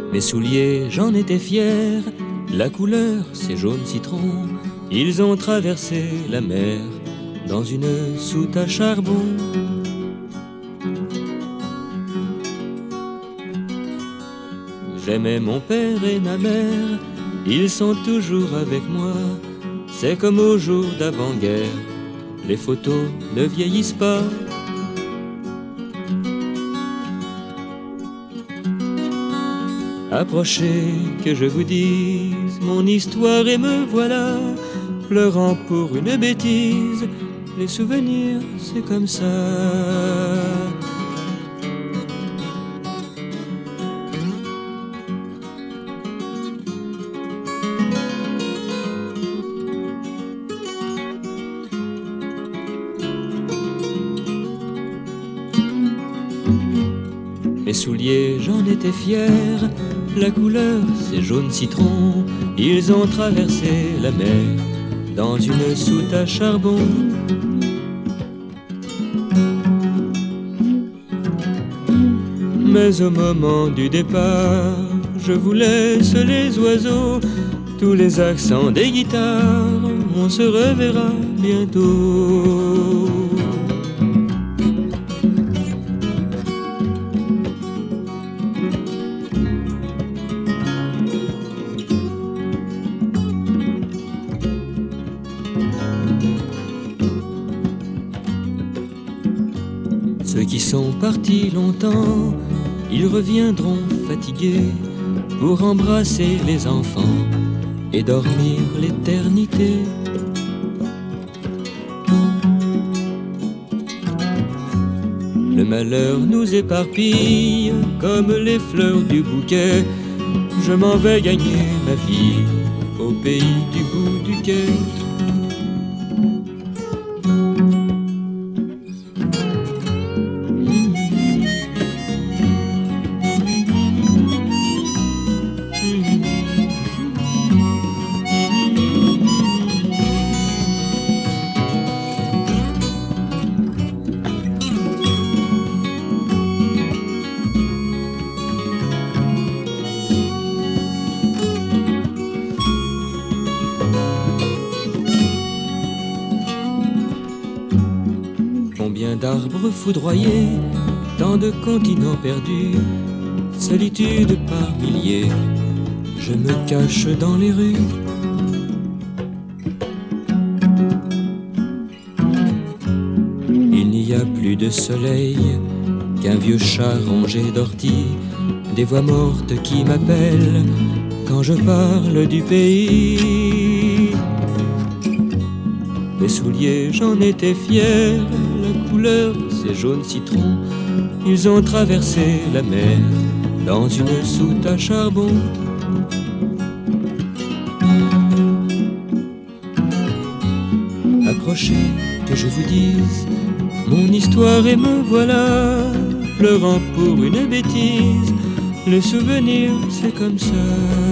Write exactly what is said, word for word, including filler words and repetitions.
Mes souliers, j'en étais fier, la couleur, c'est jaune citron. Ils ont traversé la mer dans une soute à charbon. J'aimais mon père et ma mère, ils sont toujours avec moi. C'est comme au jour d'avant-guerre, les photos ne vieillissent pas. Approchez que je vous dise mon histoire et me voilà, pleurant pour une bêtise. Les souvenirs, c'est comme ça. Mes souliers, j'en étais fier, la couleur, c'est jaune citron. Ils ont traversé la mer dans une soute à charbon. Mais au moment du départ, je vous laisse les oiseaux, tous les accents des guitares, on se reverra bientôt. Ceux qui sont partis longtemps, ils reviendront fatigués pour embrasser les enfants et dormir l'éternité. Le malheur nous éparpille comme les fleurs du bouquet. Je m'en vais gagner ma vie au pays du bout du quai. Combien d'arbres foudroyés, tant de continents perdus, solitude par milliers, je me cache dans les rues. Il n'y a plus de soleil qu'un vieux chat rongé d'orties, des voix mortes qui m'appellent quand je parle du pays. Mes souliers, j'en étais fier, la couleur, c'est jaune citron. Ils ont traversé la mer dans une soute à charbon. Approchez que je vous dise mon histoire et me voilà, pleurant pour une bêtise. Le souvenir, c'est comme ça.